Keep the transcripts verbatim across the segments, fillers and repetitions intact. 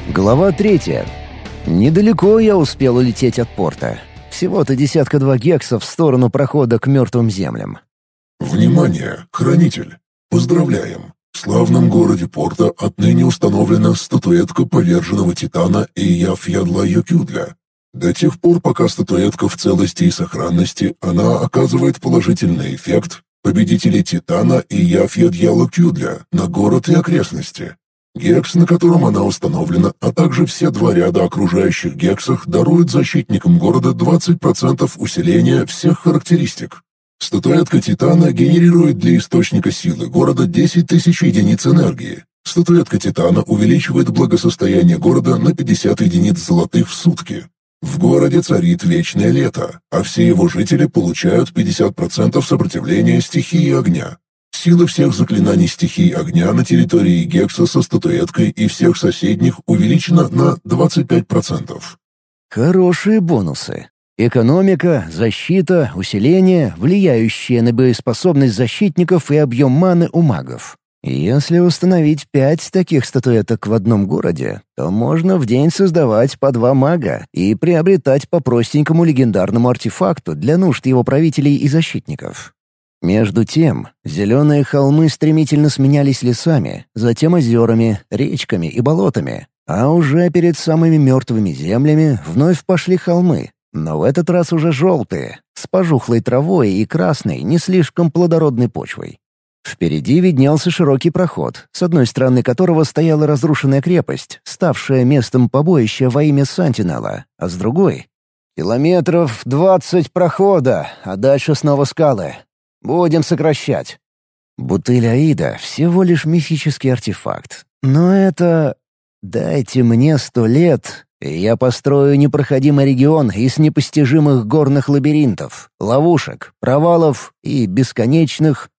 Глава третья. Недалеко я успел улететь от порта. Всего-то десятка-два гексов в сторону прохода к мертвым землям. Внимание, хранитель! Поздравляем! В славном городе порта отныне установлена статуэтка поверженного титана Эйяфьядла Юкюдля. До тех пор, пока статуэтка в целости и сохранности, она оказывает положительный эффект победителей титана Эйяфьядла Кюдля на город и окрестности. Гекс, на котором она установлена, а также все два ряда окружающих гексах даруют защитникам города двадцать процентов усиления всех характеристик. Статуэтка Титана генерирует для источника силы города десять тысяч единиц энергии. Статуэтка Титана увеличивает благосостояние города на пятьдесят единиц золотых в сутки. В городе царит вечное лето, а все его жители получают пятьдесят процентов сопротивления стихии огня. Сила всех заклинаний стихий огня на территории Гекса со статуэткой и всех соседних увеличена на двадцать пять процентов. Хорошие бонусы. Экономика, защита, усиление, влияющие на боеспособность защитников и объем маны у магов. Если установить пять таких статуэток в одном городе, то можно в день создавать по два мага и приобретать по простенькому легендарному артефакту для нужд его правителей и защитников. Между тем, зеленые холмы стремительно сменялись лесами, затем озерами, речками и болотами, а уже перед самыми мертвыми землями вновь пошли холмы, но в этот раз уже желтые, с пожухлой травой и красной, не слишком плодородной почвой. Впереди виднелся широкий проход, с одной стороны которого стояла разрушенная крепость, ставшая местом побоища во имя Сантинела, а с другой — километров двадцать прохода, а дальше снова скалы. Будем сокращать. Бутыль Аида — всего лишь мифический артефакт. Но это... Дайте мне сто лет, и я построю непроходимый регион из непостижимых горных лабиринтов, ловушек, провалов и бесконечных...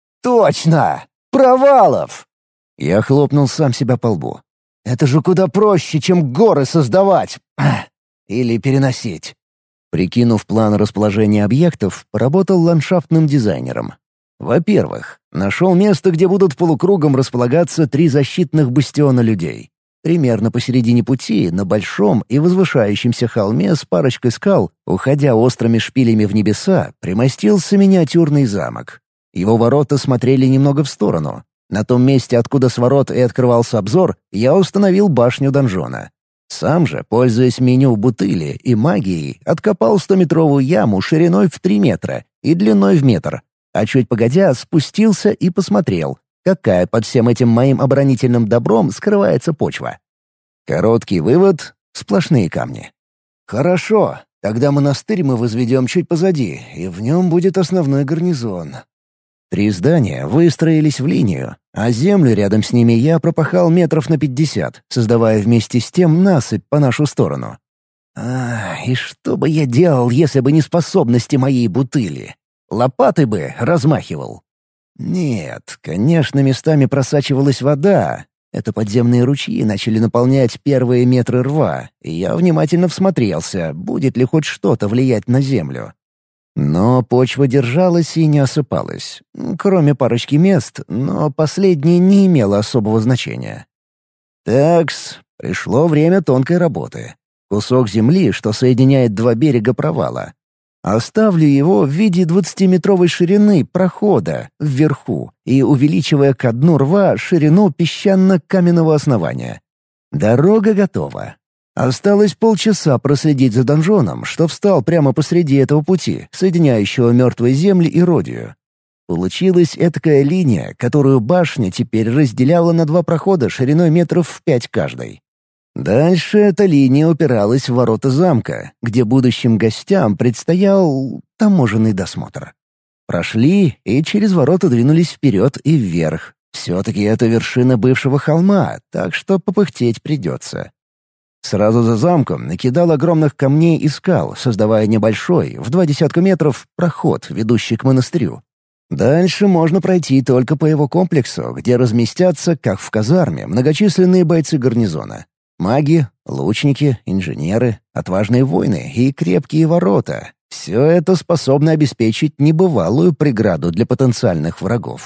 Точно! Провалов! Я хлопнул сам себя по лбу. Это же куда проще, чем горы создавать. Или переносить. Прикинув план расположения объектов, поработал ландшафтным дизайнером. Во-первых, нашел место, где будут полукругом располагаться три защитных бастиона людей. Примерно посередине пути, на большом и возвышающемся холме с парочкой скал, уходя острыми шпилями в небеса, примостился миниатюрный замок. Его ворота смотрели немного в сторону. На том месте, откуда с ворот и открывался обзор, я установил башню донжона. Сам же, пользуясь меню бутыли и магией, откопал стометровую яму шириной в три метра и длиной в метр, а чуть погодя спустился и посмотрел, какая под всем этим моим оборонительным добром скрывается почва. Короткий вывод — сплошные камни. Хорошо, тогда монастырь мы возведем чуть позади, и в нем будет основной гарнизон. Три здания выстроились в линию, а землю рядом с ними я пропахал метров на пятьдесят, создавая вместе с тем насыпь по нашу сторону. А, и что бы я делал, если бы не способности моей бутыли? Лопатой бы размахивал. Нет, конечно, местами просачивалась вода. Это подземные ручьи начали наполнять первые метры рва, и я внимательно всмотрелся, будет ли хоть что-то влиять на землю. Но почва держалась и не осыпалась, кроме парочки мест, но последнее не имело особого значения. Такс, пришло время тонкой работы. Кусок земли, что соединяет два берега провала. Оставлю его в виде двадцатиметровой ширины прохода вверху и увеличивая ко дну рва ширину песчано-каменного основания. Дорога готова. Осталось полчаса проследить за донжоном, что встал прямо посреди этого пути, соединяющего мертвые земли и Родию. Получилась этакая линия, которую башня теперь разделяла на два прохода шириной метров в пять каждый. Дальше эта линия упиралась в ворота замка, где будущим гостям предстоял таможенный досмотр. Прошли и через ворота двинулись вперед и вверх. Все-таки это вершина бывшего холма, так что попыхтеть придется. Сразу за замком накидал огромных камней и скал, создавая небольшой, в два десятка метров, проход, ведущий к монастырю. Дальше можно пройти только по его комплексу, где разместятся, как в казарме, многочисленные бойцы гарнизона. Маги, лучники, инженеры, отважные воины и крепкие ворота. Все это способно обеспечить небывалую преграду для потенциальных врагов.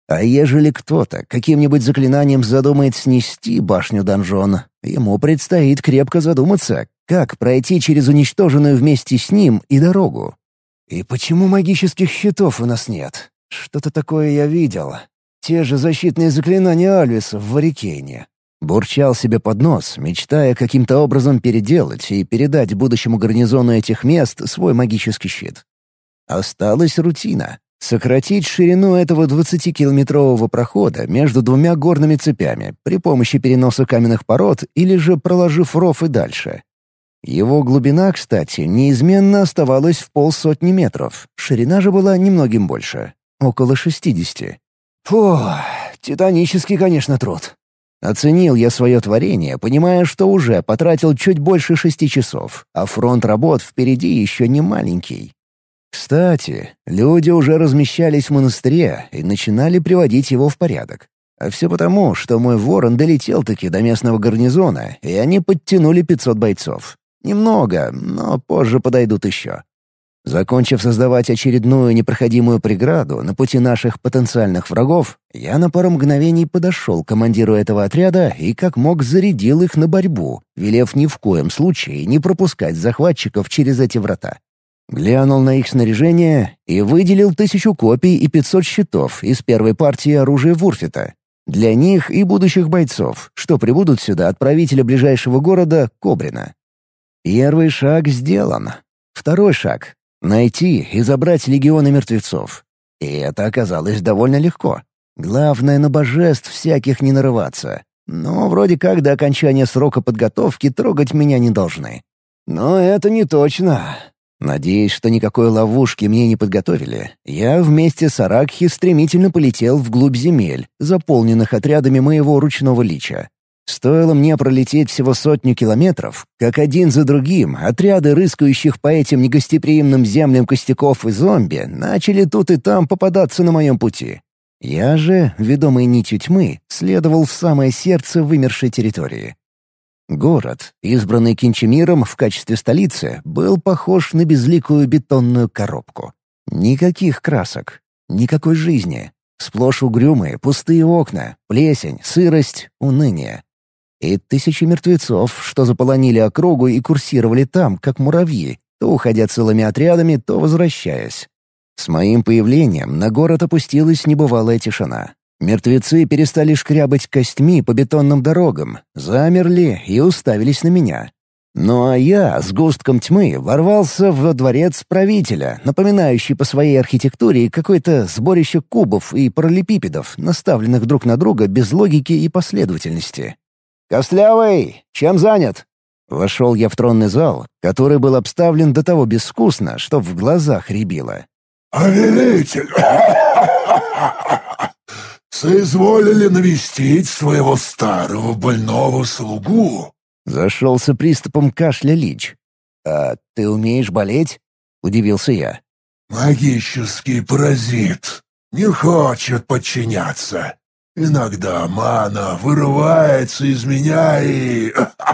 А ежели кто-то каким-нибудь заклинанием задумает снести башню-донжон, ему предстоит крепко задуматься, как пройти через уничтоженную вместе с ним и дорогу. И почему магических щитов у нас нет? Что-то такое я видел. Те же защитные заклинания Альвиса в Варикейне. Бурчал себе под нос, мечтая каким-то образом переделать и передать будущему гарнизону этих мест свой магический щит. Осталась рутина. Сократить ширину этого двадцатикилометрового прохода между двумя горными цепями при помощи переноса каменных пород или же проложив ров и дальше. Его глубина, кстати, неизменно оставалась в полсотни метров, ширина же была немногим больше — около шестидесяти. Фу, титанический, конечно, труд. Оценил я свое творение, понимая, что уже потратил чуть больше шести часов, а фронт работ впереди еще не маленький. Кстати, люди уже размещались в монастыре и начинали приводить его в порядок. А все потому, что мой ворон долетел-таки до местного гарнизона, и они подтянули пятьсот бойцов. Немного, но позже подойдут еще. Закончив создавать очередную непроходимую преграду на пути наших потенциальных врагов, я на пару мгновений подошел к командиру этого отряда и как мог зарядил их на борьбу, велев ни в коем случае не пропускать захватчиков через эти врата. Глянул на их снаряжение и выделил тысячу копий и пятьсот щитов из первой партии оружия Вурфита. Для них и будущих бойцов, что прибудут сюда от правителя ближайшего города Кобрина. Первый шаг сделан. Второй шаг — найти и забрать легионы мертвецов. И это оказалось довольно легко. Главное, на божеств всяких не нарываться. Но вроде как до окончания срока подготовки трогать меня не должны. Но это не точно. Надеясь, что никакой ловушки мне не подготовили, я вместе с Аракхи стремительно полетел вглубь земель, заполненных отрядами моего ручного лича. Стоило мне пролететь всего сотню километров, как один за другим отряды, рыскающих по этим негостеприимным землям костяков и зомби, начали тут и там попадаться на моем пути. Я же, ведомый нитью тьмы, следовал в самое сердце вымершей территории. Город, избранный Кинчемиром в качестве столицы, был похож на безликую бетонную коробку. Никаких красок, никакой жизни. Сплошь угрюмые, пустые окна, плесень, сырость, уныние. И тысячи мертвецов, что заполонили округу и курсировали там, как муравьи, то уходя целыми отрядами, то возвращаясь. С моим появлением на город опустилась небывалая тишина. Мертвецы перестали шкрябать костьми по бетонным дорогам, замерли и уставились на меня. Ну а я с густком тьмы ворвался во дворец правителя, напоминающий по своей архитектуре какое-то сборище кубов и параллелепипедов, наставленных друг на друга без логики и последовательности. «Костлявый, чем занят?» Вошел я в тронный зал, который был обставлен до того безвкусно, что в глазах рябило. «Повелитель, соизволили навестить своего старого больного слугу?» Зашелся приступом кашля Лич. «А ты умеешь болеть?» — удивился я. «Магический паразит. Не хочет подчиняться. Иногда мана вырывается из меня и...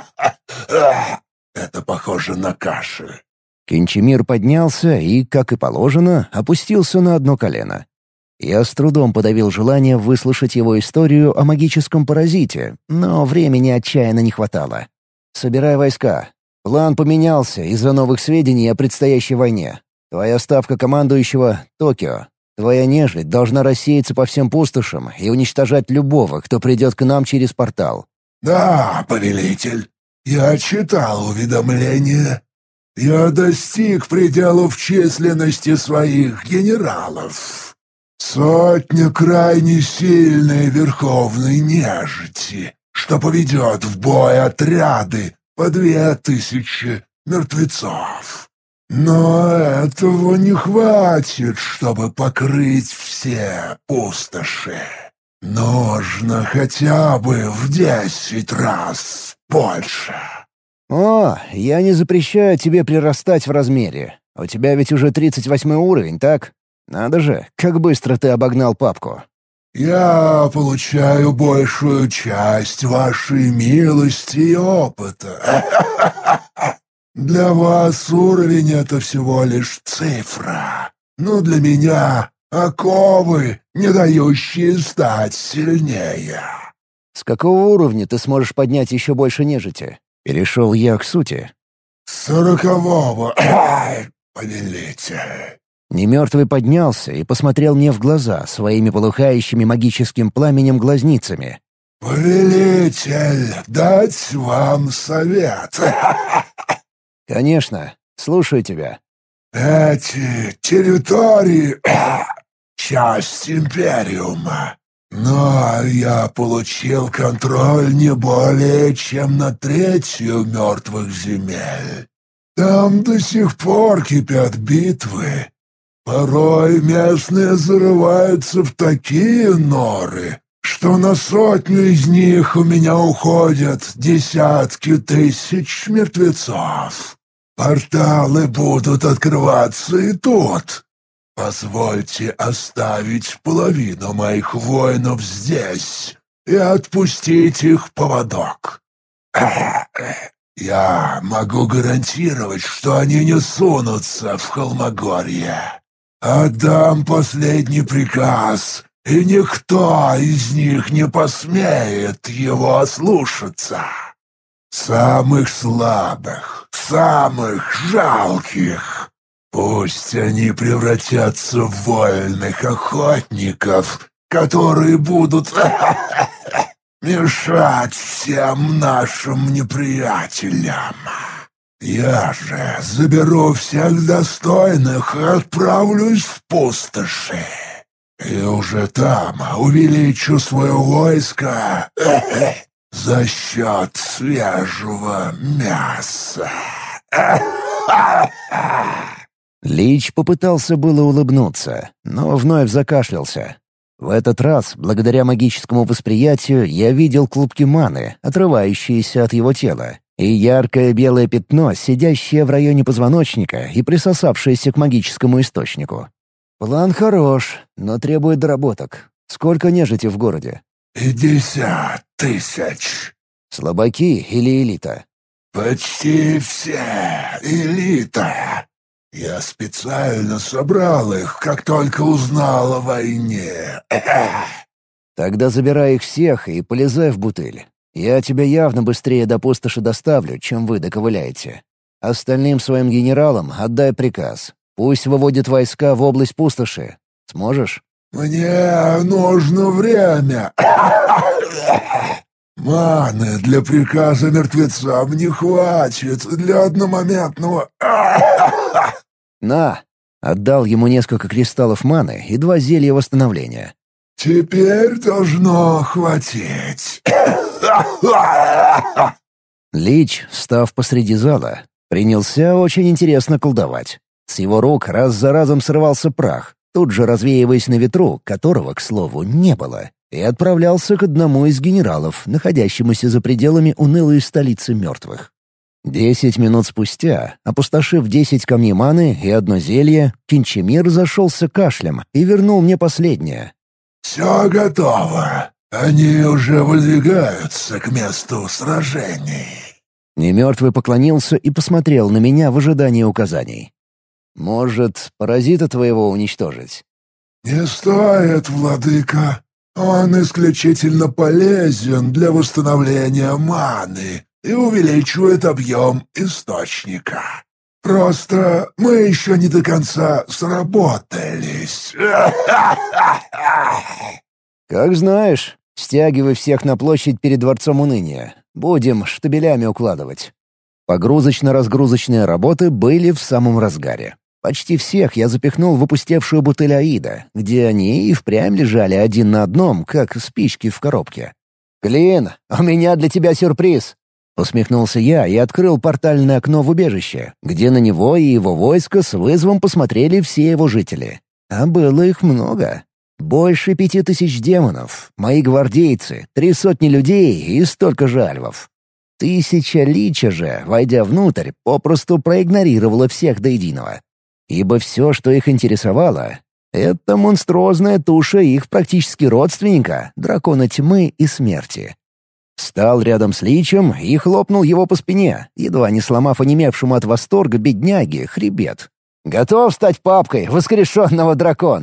Это похоже на кашель». Кинчемир поднялся и, как и положено, опустился на одно колено. Я с трудом подавил желание выслушать его историю о магическом паразите, но времени отчаянно не хватало. «Собирай войска. План поменялся из-за новых сведений о предстоящей войне. Твоя ставка командующего — Токио. Твоя нежить должна рассеяться по всем пустошам и уничтожать любого, кто придет к нам через портал». «Да, повелитель, я читал уведомление. Я достиг пределов численности своих генералов. Сотня крайне сильной верховной нежити, что поведет в бой отряды по две тысячи мертвецов. Но этого не хватит, чтобы покрыть все пустоши. Нужно хотя бы в десять раз больше». «О, я не запрещаю тебе прирастать в размере. У тебя ведь уже тридцать восьмой уровень, так? Надо же, как быстро ты обогнал папку». «Я получаю большую часть вашей милости и опыта. Для вас уровень — это всего лишь цифра, но для меня Оковы, не дающие стать сильнее». «С какого уровня ты сможешь поднять еще больше нежити?» Перешел я к сути. «С сорокового, повелитель». Немертвый поднялся и посмотрел мне в глаза своими полыхающими магическим пламенем глазницами. «Повелитель, дать вам совет?» «Конечно. Слушаю тебя». «Эти территории — часть Империума. Но я получил контроль не более чем на третью мертвых земель. Там до сих пор кипят битвы. Порой местные зарываются в такие норы, что на сотню из них у меня уходят десятки тысяч мертвецов. Порталы будут открываться и тут. Позвольте оставить половину моих воинов здесь и отпустить их в поводок. Я могу гарантировать, что они не сунутся в Холмогорье. Отдам последний приказ, и никто из них не посмеет его ослушаться. Самых слабых, самых жалких. Пусть они превратятся в вольных охотников, которые будут мешать всем нашим неприятелям. Я же заберу всех достойных и отправлюсь в пустоши. И уже там увеличу свое войско за счет свежего мяса». Лич попытался было улыбнуться, но вновь закашлялся. В этот раз, благодаря магическому восприятию, я видел клубки маны, отрывающиеся от его тела, и яркое белое пятно, сидящее в районе позвоночника и присосавшееся к магическому источнику. План хорош, но требует доработок. Сколько нежити в городе? «Пятьдесят тысяч». Слабаки или элита? «Почти все элита. Я специально собрал их, как только узнал о войне». Тогда забирай их всех и полезай в бутыль. Я тебя явно быстрее до пустоши доставлю, чем вы доковыляете. Остальным своим генералам отдай приказ. Пусть выводят войска в область пустоши. Сможешь? «Мне нужно время. Маны для приказа мертвецам не хватит для одномоментного...» «На!» — отдал ему несколько кристаллов маны и два зелья восстановления. «Теперь должно хватить». Лич, встав посреди зала, принялся очень интересно колдовать. С его рук раз за разом срывался прах, тут же развеиваясь на ветру, которого, к слову, не было, и отправлялся к одному из генералов, находящемуся за пределами унылой столицы мертвых. Десять минут спустя, опустошив десять камней маны и одно зелье, Кинчемир зашелся кашлем и вернул мне последнее. «Все готово. Они уже выдвигаются к месту сражений». Немертвый поклонился и посмотрел на меня в ожидании указаний. «Может, паразита твоего уничтожить?» «Не стоит, владыка. Он исключительно полезен для восстановления маны и увеличивает объем источника. Просто мы еще не до конца сработались». «Как знаешь. Стягивай всех на площадь перед Дворцом Уныния. Будем штабелями укладывать». Погрузочно-разгрузочные работы были в самом разгаре. Почти всех я запихнул в опустевшую бутыль Аида, где они и впрямь лежали один на одном, как спички в коробке. «Клин, у меня для тебя сюрприз!» Усмехнулся я и открыл портальное окно в убежище, где на него и его войско с вызовом посмотрели все его жители. А было их много. Больше пяти тысяч демонов, мои гвардейцы, три сотни людей и столько же альвов. Тысяча лича же, войдя внутрь, попросту проигнорировала всех до единого. Ибо все, что их интересовало, — это монструозная туша их практически родственника, дракона тьмы и смерти. Стал рядом с личем и хлопнул его по спине, едва не сломав онемевшему от восторга бедняги хребет. «Готов стать папкой воскрешенного дракона?»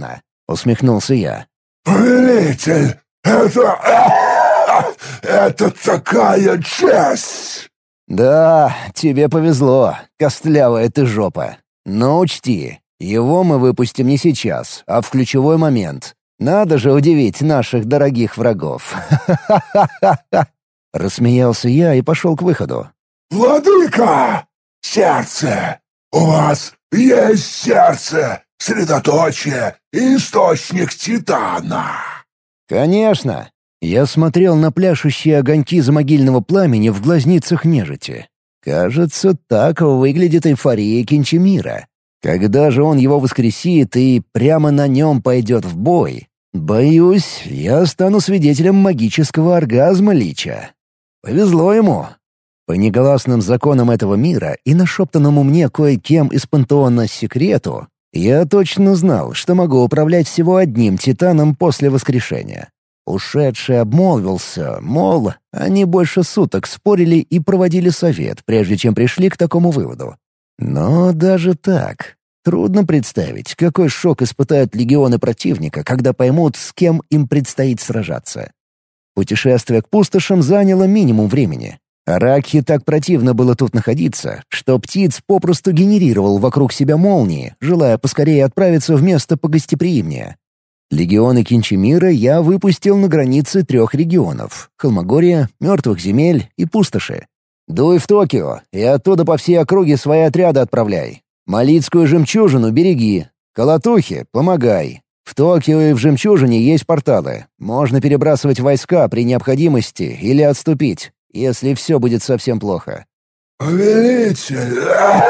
— усмехнулся я. «Повелитель, это... это такая честь!» «Да, тебе повезло, костлявая ты жопа. Но учти, его мы выпустим не сейчас, а в ключевой момент. Надо же удивить наших дорогих врагов. Ха-ха-ха-ха-ха!» Рассмеялся я и пошел к выходу. «Владыка! Сердце! У вас есть сердце, средоточие и источник Титана!» «Конечно!» Я смотрел на пляшущие огоньки замогильного пламени в глазницах нежити. Кажется, так выглядит эйфория Кинчемира. Когда же он его воскресит и прямо на нем пойдет в бой, боюсь, я стану свидетелем магического оргазма Лича. Повезло ему. По негласным законам этого мира и нашептанному мне кое-кем из пантеона секрету, я точно знал, что могу управлять всего одним титаном после воскрешения. Ушедший обмолвился, мол, они больше суток спорили и проводили совет, прежде чем пришли к такому выводу. Но даже так, трудно представить, какой шок испытают легионы противника, когда поймут, с кем им предстоит сражаться. Путешествие к пустошам заняло минимум времени. Аракхи так противно было тут находиться, что птиц попросту генерировал вокруг себя молнии, желая поскорее отправиться в место погостеприимнее. Легионы Кинчемира я выпустил на границе трех регионов — Холмогория, Мертвых земель и Пустоши. Дуй в Токио, и оттуда по всей округе свои отряды отправляй. Малицкую жемчужину береги, Колотухи помогай. В Токио и в Жемчужине есть порталы. Можно перебрасывать войска при необходимости или отступить, если все будет совсем плохо. «Повелитель,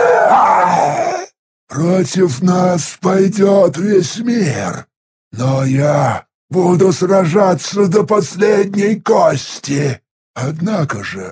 против нас пойдет весь мир. Но я буду сражаться до последней кости. Однако же,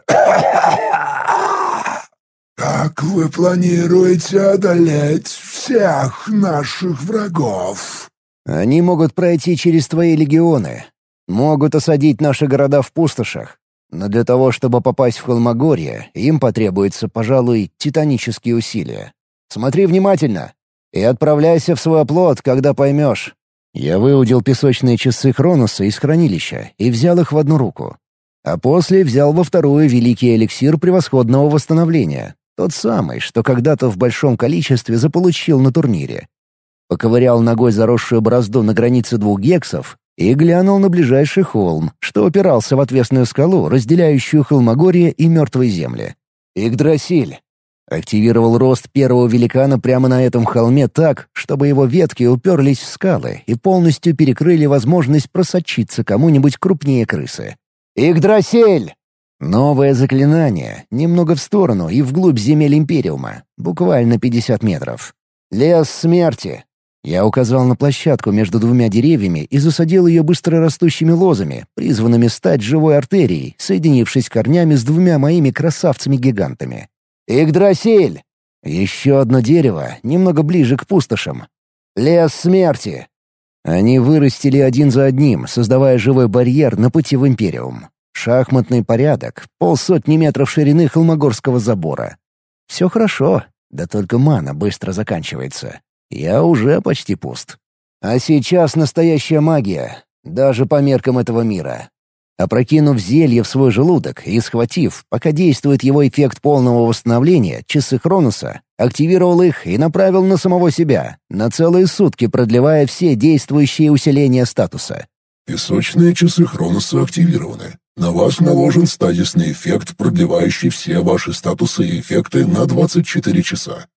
как вы планируете одолеть всех наших врагов?» Они могут пройти через твои легионы. Могут осадить наши города в пустошах. Но для того, чтобы попасть в Холмогорье, им потребуется, пожалуй, титанические усилия. Смотри внимательно и отправляйся в свой оплот, когда поймешь. Я выудил песочные часы Хроноса из хранилища и взял их в одну руку. А после взял во вторую великий эликсир превосходного восстановления, тот самый, что когда-то в большом количестве заполучил на турнире. Поковырял ногой заросшую борозду на границе двух гексов и глянул на ближайший холм, что опирался в отвесную скалу, разделяющую Холмогорье и Мертвые земли. Игдрасиль. Активировал рост первого великана прямо на этом холме так, чтобы его ветки уперлись в скалы и полностью перекрыли возможность просочиться кому-нибудь крупнее крысы. «Игдрасиль!» Новое заклинание, немного в сторону и вглубь земель Империума, буквально пятьдесят метров. «Лес смерти!» Я указал на площадку между двумя деревьями и засадил ее быстрорастущими лозами, призванными стать живой артерией, соединившись корнями с двумя моими красавцами-гигантами. «Игдрасиль!» Еще одно дерево, немного ближе к пустошам. «Лес смерти!» Они вырастили один за одним, создавая живой барьер на пути в Империум. Шахматный порядок, полсотни метров ширины холмогорского забора. Все хорошо, да только мана быстро заканчивается. Я уже почти пуст. А сейчас настоящая магия, даже по меркам этого мира. Опрокинув зелье в свой желудок и схватив, пока действует его эффект полного восстановления, часы Хроноса, активировал их и направил на самого себя, на целые сутки продлевая все действующие усиления статуса. Песочные часы Хроноса активированы. На вас наложен стазисный эффект, продлевающий все ваши статусы и эффекты на двадцать четыре часа.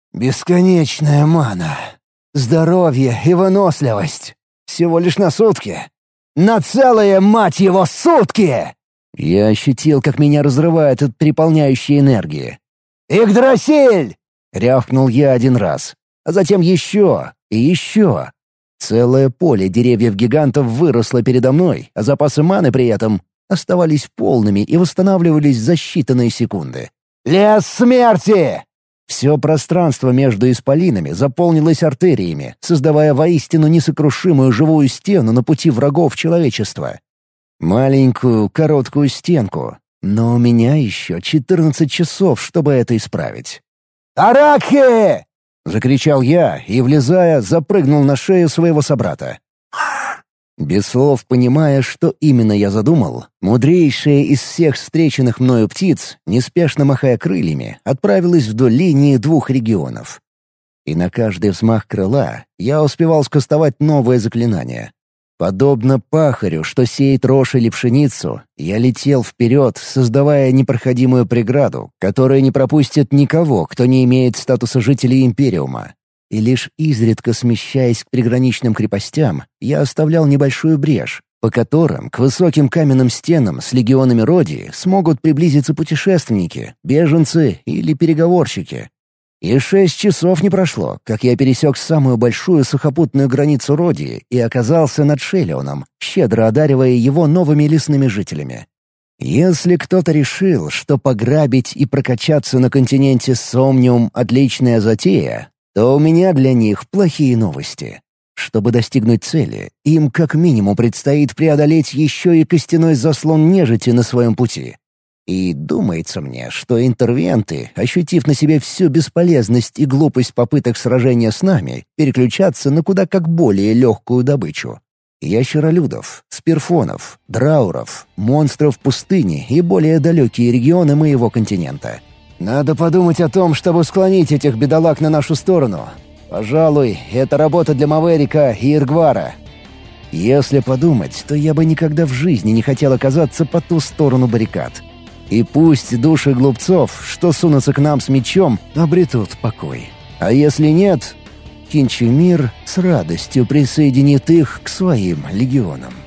Бесконечная мана. Здоровье и выносливость. Всего лишь на сутки. На целые, мать его, сутки! Я ощутил, как меня разрывает от переполняющей энергии. «Игдрасиль!» — рявкнул я один раз. А затем еще и еще. Целое поле деревьев-гигантов выросло передо мной, а запасы маны при этом оставались полными и восстанавливались за считанные секунды. «Лес смерти!» Все пространство между исполинами заполнилось артериями, создавая воистину несокрушимую живую стену на пути врагов человечества. Маленькую, короткую стенку. Но у меня еще четырнадцать часов, чтобы это исправить. «Аракхи!» — закричал я и, влезая, запрыгнул на шею своего собрата. Без слов понимая, что именно я задумал, мудрейшая из всех встреченных мною птиц, неспешно махая крыльями, отправилась вдоль линии двух регионов. И на каждый взмах крыла я успевал скастовать новое заклинание. Подобно пахарю, что сеет рожь или пшеницу, я летел вперед, создавая непроходимую преграду, которая не пропустит никого, кто не имеет статуса жителей Империума. И лишь изредка смещаясь к приграничным крепостям, я оставлял небольшую брешь, по которым к высоким каменным стенам с легионами Родии смогут приблизиться путешественники, беженцы или переговорщики. И шесть часов не прошло, как я пересек самую большую сухопутную границу Родии и оказался над Шелионом, щедро одаривая его новыми лесными жителями. Если кто-то решил, что пограбить и прокачаться на континенте Сомниум — отличная затея, то у меня для них плохие новости. Чтобы достигнуть цели, им как минимум предстоит преодолеть еще и костяной заслон нежити на своем пути. И думается мне, что интервенты, ощутив на себе всю бесполезность и глупость попыток сражения с нами, переключатся на куда как более легкую добычу. Ящеролюдов, спирфонов, драуров, монстров пустыни и более далекие регионы моего континента. Надо подумать о том, чтобы склонить этих бедолаг на нашу сторону. Пожалуй, это работа для Маверика и Иргвара. Если подумать, то я бы никогда в жизни не хотел оказаться по ту сторону баррикад. И пусть души глупцов, что сунутся к нам с мечом, обретут покой. А если нет, Кинчемир с радостью присоединит их к своим легионам.